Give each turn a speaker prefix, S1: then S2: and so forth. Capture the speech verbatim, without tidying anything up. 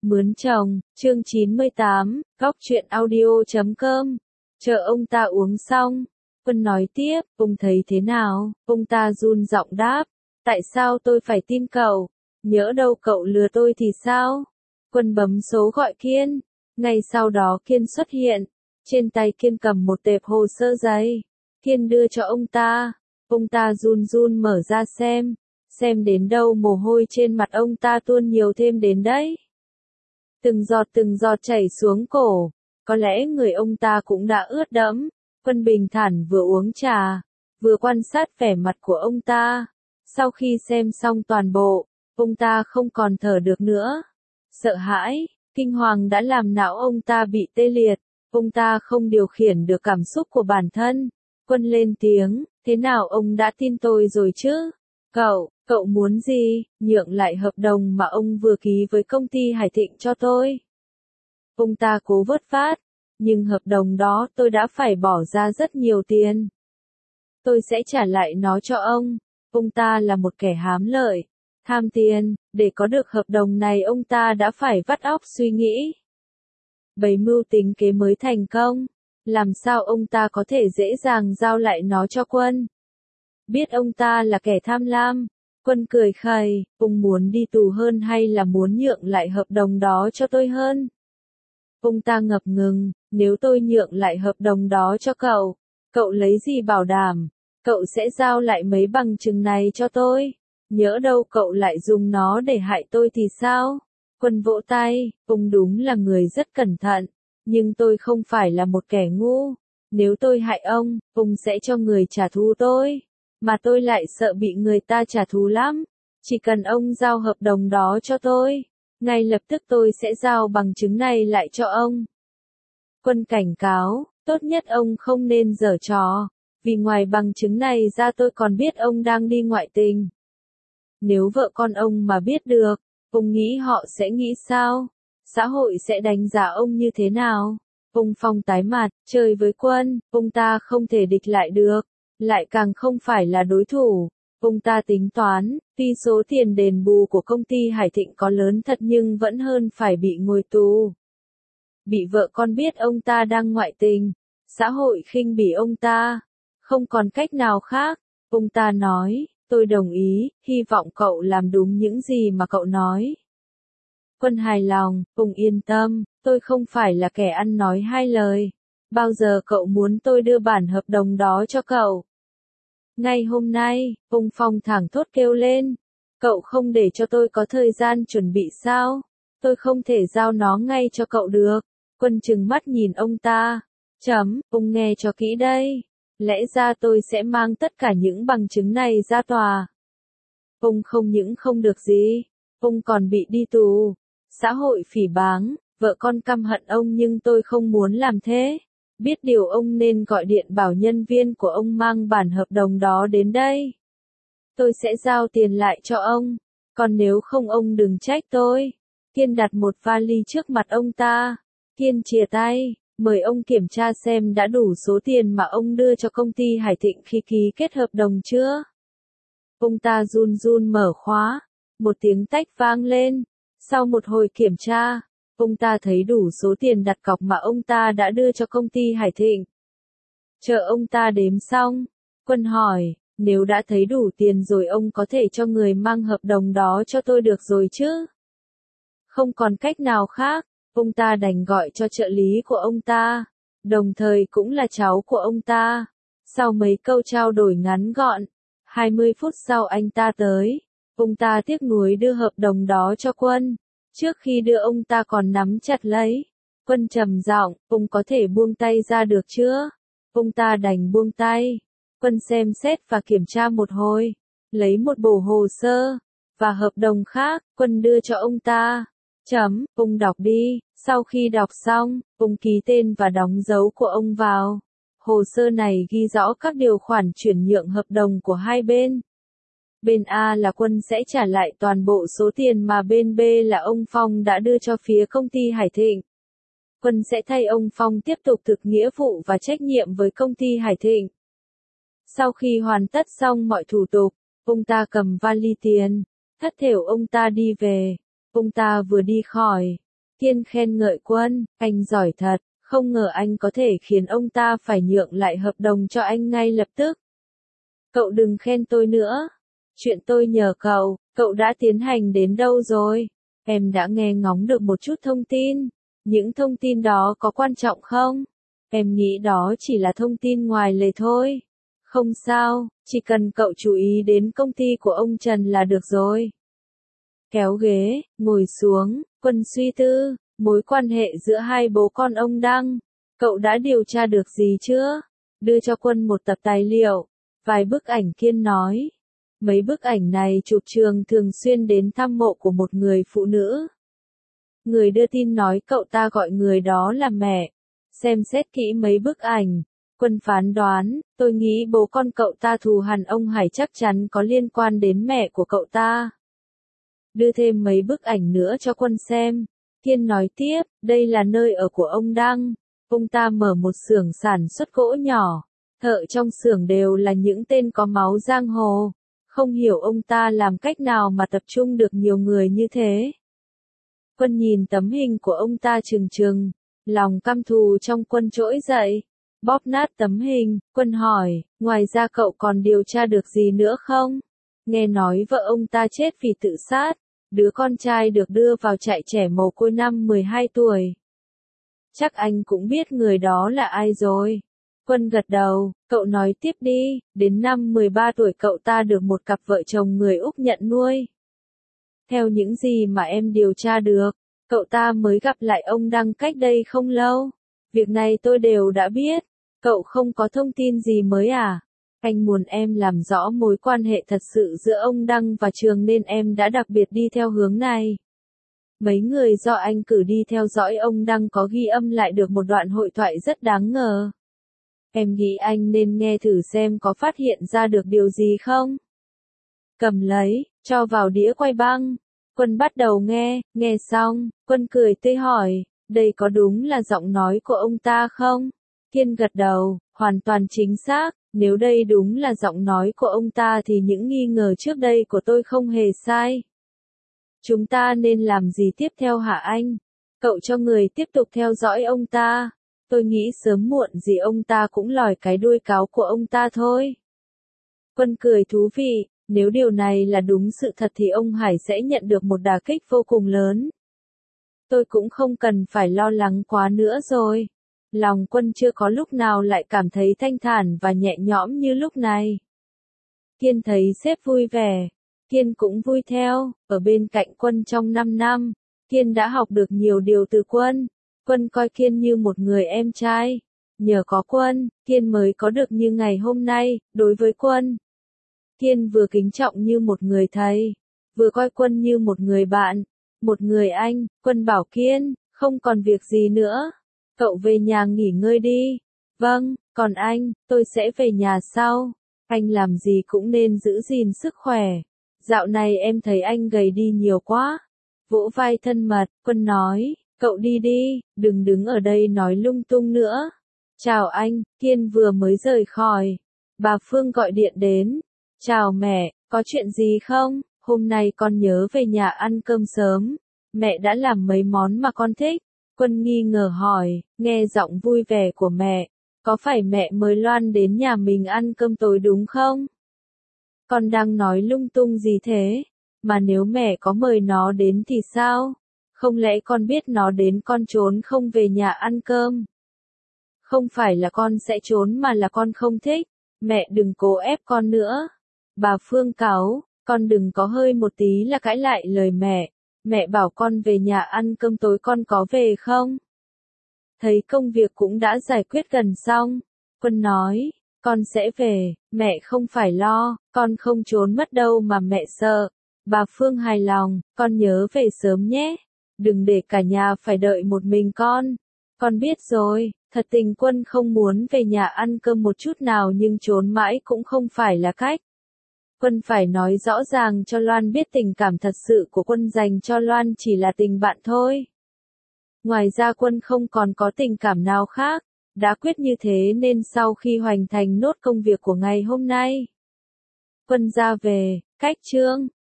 S1: Mướn chồng, chương chín mươi tám, góc truyện audio chấm com. Chờ ông ta uống xong, Quân nói tiếp, ông thấy thế nào? Ông ta run giọng đáp, tại sao tôi phải tin cậu? Nhỡ đâu cậu lừa tôi thì sao? Quân bấm số gọi Kiên. Ngay sau đó Kiên xuất hiện. Trên tay Kiên cầm một tệp hồ sơ giấy. Kiên đưa cho ông ta. Ông ta run run mở ra xem. Xem đến đâu mồ hôi trên mặt ông ta tuôn nhiều thêm đến đấy. Từng giọt từng giọt chảy xuống cổ. Có lẽ người ông ta cũng đã ướt đẫm. Quân bình thản vừa uống trà, vừa quan sát vẻ mặt của ông ta. Sau khi xem xong toàn bộ, ông ta không còn thở được nữa. Sợ hãi, kinh hoàng đã làm não ông ta bị tê liệt. Ông ta không điều khiển được cảm xúc của bản thân. Quân lên tiếng, thế nào ông đã tin tôi rồi chứ? Cậu, cậu muốn gì? Nhượng lại hợp đồng mà ông vừa ký với công ty Hải Thịnh cho tôi. Ông ta cố vớt vát, nhưng hợp đồng đó tôi đã phải bỏ ra rất nhiều tiền. Tôi sẽ trả lại nó cho ông. Ông ta là một kẻ hám lợi, tham tiền, để có được hợp đồng này ông ta đã phải vắt óc suy nghĩ. Bày mưu tính kế mới thành công, làm sao ông ta có thể dễ dàng giao lại nó cho Quân? Biết ông ta là kẻ tham lam, Quân cười khẩy, ông muốn đi tù hơn hay là muốn nhượng lại hợp đồng đó cho tôi hơn? Ông ta ngập ngừng, nếu tôi nhượng lại hợp đồng đó cho cậu, cậu lấy gì bảo đảm? Cậu sẽ giao lại mấy bằng chứng này cho tôi. Nhỡ đâu cậu lại dùng nó để hại tôi thì sao? Quân vỗ tay, ông đúng là người rất cẩn thận, nhưng tôi không phải là một kẻ ngu. Nếu tôi hại ông, ông sẽ cho người trả thù tôi, mà tôi lại sợ bị người ta trả thù lắm. Chỉ cần ông giao hợp đồng đó cho tôi, ngay lập tức tôi sẽ giao bằng chứng này lại cho ông. Quân cảnh cáo, tốt nhất ông không nên giở trò, vì ngoài bằng chứng này ra tôi còn biết ông đang đi ngoại tình. Nếu vợ con ông mà biết được, ông nghĩ họ sẽ nghĩ sao? Xã hội sẽ đánh giá ông như thế nào? Ông Phong tái mặt, chơi với Quân, ông ta không thể địch lại được, lại càng không phải là đối thủ. Ông ta tính toán, tuy số tiền đền bù của công ty Hải Thịnh có lớn thật nhưng vẫn hơn phải bị ngồi tù. Bị vợ con biết ông ta đang ngoại tình, xã hội khinh bỉ ông ta, không còn cách nào khác. Ông ta nói, tôi đồng ý, hy vọng cậu làm đúng những gì mà cậu nói. Quân hài lòng, ông yên tâm, tôi không phải là kẻ ăn nói hai lời. Bao giờ cậu muốn tôi đưa bản hợp đồng đó cho cậu? Ngay hôm nay, ông Phong thẳng thốt kêu lên. Cậu không để cho tôi có thời gian chuẩn bị sao? Tôi không thể giao nó ngay cho cậu được. Quân trừng mắt nhìn ông ta. Chấm, ông nghe cho kỹ đây. Lẽ ra tôi sẽ mang tất cả những bằng chứng này ra tòa. Ông không những không được gì, ông còn bị đi tù. Xã hội phỉ báng, vợ con căm hận ông nhưng tôi không muốn làm thế. Biết điều ông nên gọi điện bảo nhân viên của ông mang bản hợp đồng đó đến đây. Tôi sẽ giao tiền lại cho ông, còn nếu không ông đừng trách tôi. Kiên đặt một vali trước mặt ông ta. Kiên chìa tay, mời ông kiểm tra xem đã đủ số tiền mà ông đưa cho công ty Hải Thịnh khi ký kết hợp đồng chưa. Ông ta run run mở khóa, một tiếng tách vang lên. Sau một hồi kiểm tra, ông ta thấy đủ số tiền đặt cọc mà ông ta đã đưa cho công ty Hải Thịnh. Chờ ông ta đếm xong, Quân hỏi, nếu đã thấy đủ tiền rồi ông có thể cho người mang hợp đồng đó cho tôi được rồi chứ? Không còn cách nào khác, ông ta đành gọi cho trợ lý của ông ta, đồng thời cũng là cháu của ông ta. Sau mấy câu trao đổi ngắn gọn, hai mươi phút sau anh ta tới. Ông ta tiếc nuối đưa hợp đồng đó cho Quân. Trước khi đưa ông ta còn nắm chặt lấy. Quân trầm giọng, ông có thể buông tay ra được chưa? Ông ta đành buông tay. Quân xem xét và kiểm tra một hồi, lấy một bộ hồ sơ và hợp đồng khác, Quân đưa cho ông ta. Chấm, ông đọc đi. Sau khi đọc xong, ông ký tên và đóng dấu của ông vào. Hồ sơ này ghi rõ các điều khoản chuyển nhượng hợp đồng của hai bên. Bên A là Quân sẽ trả lại toàn bộ số tiền mà bên B là ông Phong đã đưa cho phía công ty Hải Thịnh. Quân sẽ thay ông Phong tiếp tục thực nghĩa vụ và trách nhiệm với công ty Hải Thịnh. Sau khi hoàn tất xong mọi thủ tục, ông ta cầm vali tiền, thất thểu ông ta đi về. Ông ta vừa đi khỏi, Thiên khen ngợi Quân, anh giỏi thật, không ngờ anh có thể khiến ông ta phải nhượng lại hợp đồng cho anh ngay lập tức. Cậu đừng khen tôi nữa. Chuyện tôi nhờ cậu, cậu đã tiến hành đến đâu rồi? Em đã nghe ngóng được một chút thông tin. Những thông tin đó có quan trọng không? Em nghĩ đó chỉ là thông tin ngoài lề thôi. Không sao, chỉ cần cậu chú ý đến công ty của ông Trần là được rồi. Kéo ghế, ngồi xuống, Quân suy tư, mối quan hệ giữa hai bố con ông Đăng. Cậu đã điều tra được gì chưa? Đưa cho Quân một tập tài liệu, vài bức ảnh. Kiên nói. Mấy bức ảnh này chụp Trường thường xuyên đến thăm mộ của một người phụ nữ. Người đưa tin nói cậu ta gọi người đó là mẹ. Xem xét kỹ mấy bức ảnh, Quân phán đoán, tôi nghĩ bố con cậu ta thù hằn ông Hải chắc chắn có liên quan đến mẹ của cậu ta. Đưa thêm mấy bức ảnh nữa cho Quân xem. Kiên nói tiếp, đây là nơi ở của ông Đăng. Ông ta mở một xưởng sản xuất gỗ nhỏ. Thợ trong xưởng đều là những tên có máu giang hồ. Không hiểu ông ta làm cách nào mà tập trung được nhiều người như thế. Quân nhìn tấm hình của ông ta trừng trừng. Lòng căm thù trong Quân trỗi dậy. Bóp nát tấm hình, Quân hỏi, ngoài ra cậu còn điều tra được gì nữa không? Nghe nói vợ ông ta chết vì tự sát. Đứa con trai được đưa vào trại trẻ mồ côi năm mười hai tuổi. Chắc anh cũng biết người đó là ai rồi. Quân gật đầu, cậu nói tiếp đi, đến năm mười ba tuổi cậu ta được một cặp vợ chồng người Úc nhận nuôi. Theo những gì mà em điều tra được, cậu ta mới gặp lại ông Đăng cách đây không lâu. Việc này tôi đều đã biết, cậu không có thông tin gì mới à? Anh muốn em làm rõ mối quan hệ thật sự giữa ông Đăng và Trường nên em đã đặc biệt đi theo hướng này. Mấy người do anh cử đi theo dõi ông Đăng có ghi âm lại được một đoạn hội thoại rất đáng ngờ. Em nghĩ anh nên nghe thử xem có phát hiện ra được điều gì không? Cầm lấy, cho vào đĩa quay băng. Quân bắt đầu nghe, nghe xong, Quân cười tươi hỏi, đây có đúng là giọng nói của ông ta không? Kiên gật đầu, hoàn toàn chính xác, nếu đây đúng là giọng nói của ông ta thì những nghi ngờ trước đây của tôi không hề sai. Chúng ta nên làm gì tiếp theo hả anh? Cậu cho người tiếp tục theo dõi ông ta. Tôi nghĩ sớm muộn gì ông ta cũng lòi cái đuôi cáo của ông ta thôi. Quân cười thú vị, nếu điều này là đúng sự thật thì ông Hải sẽ nhận được một đả kích vô cùng lớn. Tôi cũng không cần phải lo lắng quá nữa rồi. Lòng Quân chưa có lúc nào lại cảm thấy thanh thản và nhẹ nhõm như lúc này. Kiên thấy sếp vui vẻ. Kiên cũng vui theo, ở bên cạnh Quân trong năm năm. Kiên đã học được nhiều điều từ Quân. Quân coi Kiên như một người em trai. Nhờ có Quân, Kiên mới có được như ngày hôm nay, đối với Quân. Kiên vừa kính trọng như một người thầy, vừa coi Quân như một người bạn, một người anh. Quân bảo Kiên, không còn việc gì nữa. Cậu về nhà nghỉ ngơi đi. Vâng, còn anh, tôi sẽ về nhà sau. Anh làm gì cũng nên giữ gìn sức khỏe. Dạo này em thấy anh gầy đi nhiều quá. Vỗ vai thân mật, Quân nói, cậu đi đi, đừng đứng ở đây nói lung tung nữa. Chào anh, Kiên vừa mới rời khỏi. Bà Phương gọi điện đến. Chào mẹ, có chuyện gì không? Hôm nay con nhớ về nhà ăn cơm sớm. Mẹ đã làm mấy món mà con thích. Quân nghi ngờ hỏi, nghe giọng vui vẻ của mẹ. Có phải mẹ mời Loan đến nhà mình ăn cơm tối đúng không? Con đang nói lung tung gì thế? Mà nếu mẹ có mời nó đến thì sao? Không lẽ con biết nó đến con trốn không về nhà ăn cơm? Không phải là con sẽ trốn mà là con không thích. Mẹ đừng cố ép con nữa. Bà Phương cáu, con đừng có hơi một tí là cãi lại lời mẹ. Mẹ bảo con về nhà ăn cơm tối con có về không? Thấy công việc cũng đã giải quyết gần xong. Quân nói, con sẽ về, mẹ không phải lo, con không trốn mất đâu mà mẹ sợ. Bà Phương hài lòng, con nhớ về sớm nhé. Đừng để cả nhà phải đợi một mình con. Con biết rồi, thật tình Quân không muốn về nhà ăn cơm một chút nào nhưng trốn mãi cũng không phải là cách. Quân phải nói rõ ràng cho Loan biết tình cảm thật sự của Quân dành cho Loan chỉ là tình bạn thôi. Ngoài ra Quân không còn có tình cảm nào khác. Đã quyết như thế nên sau khi hoàn thành nốt công việc của ngày hôm nay, Quân ra về, cách Trương.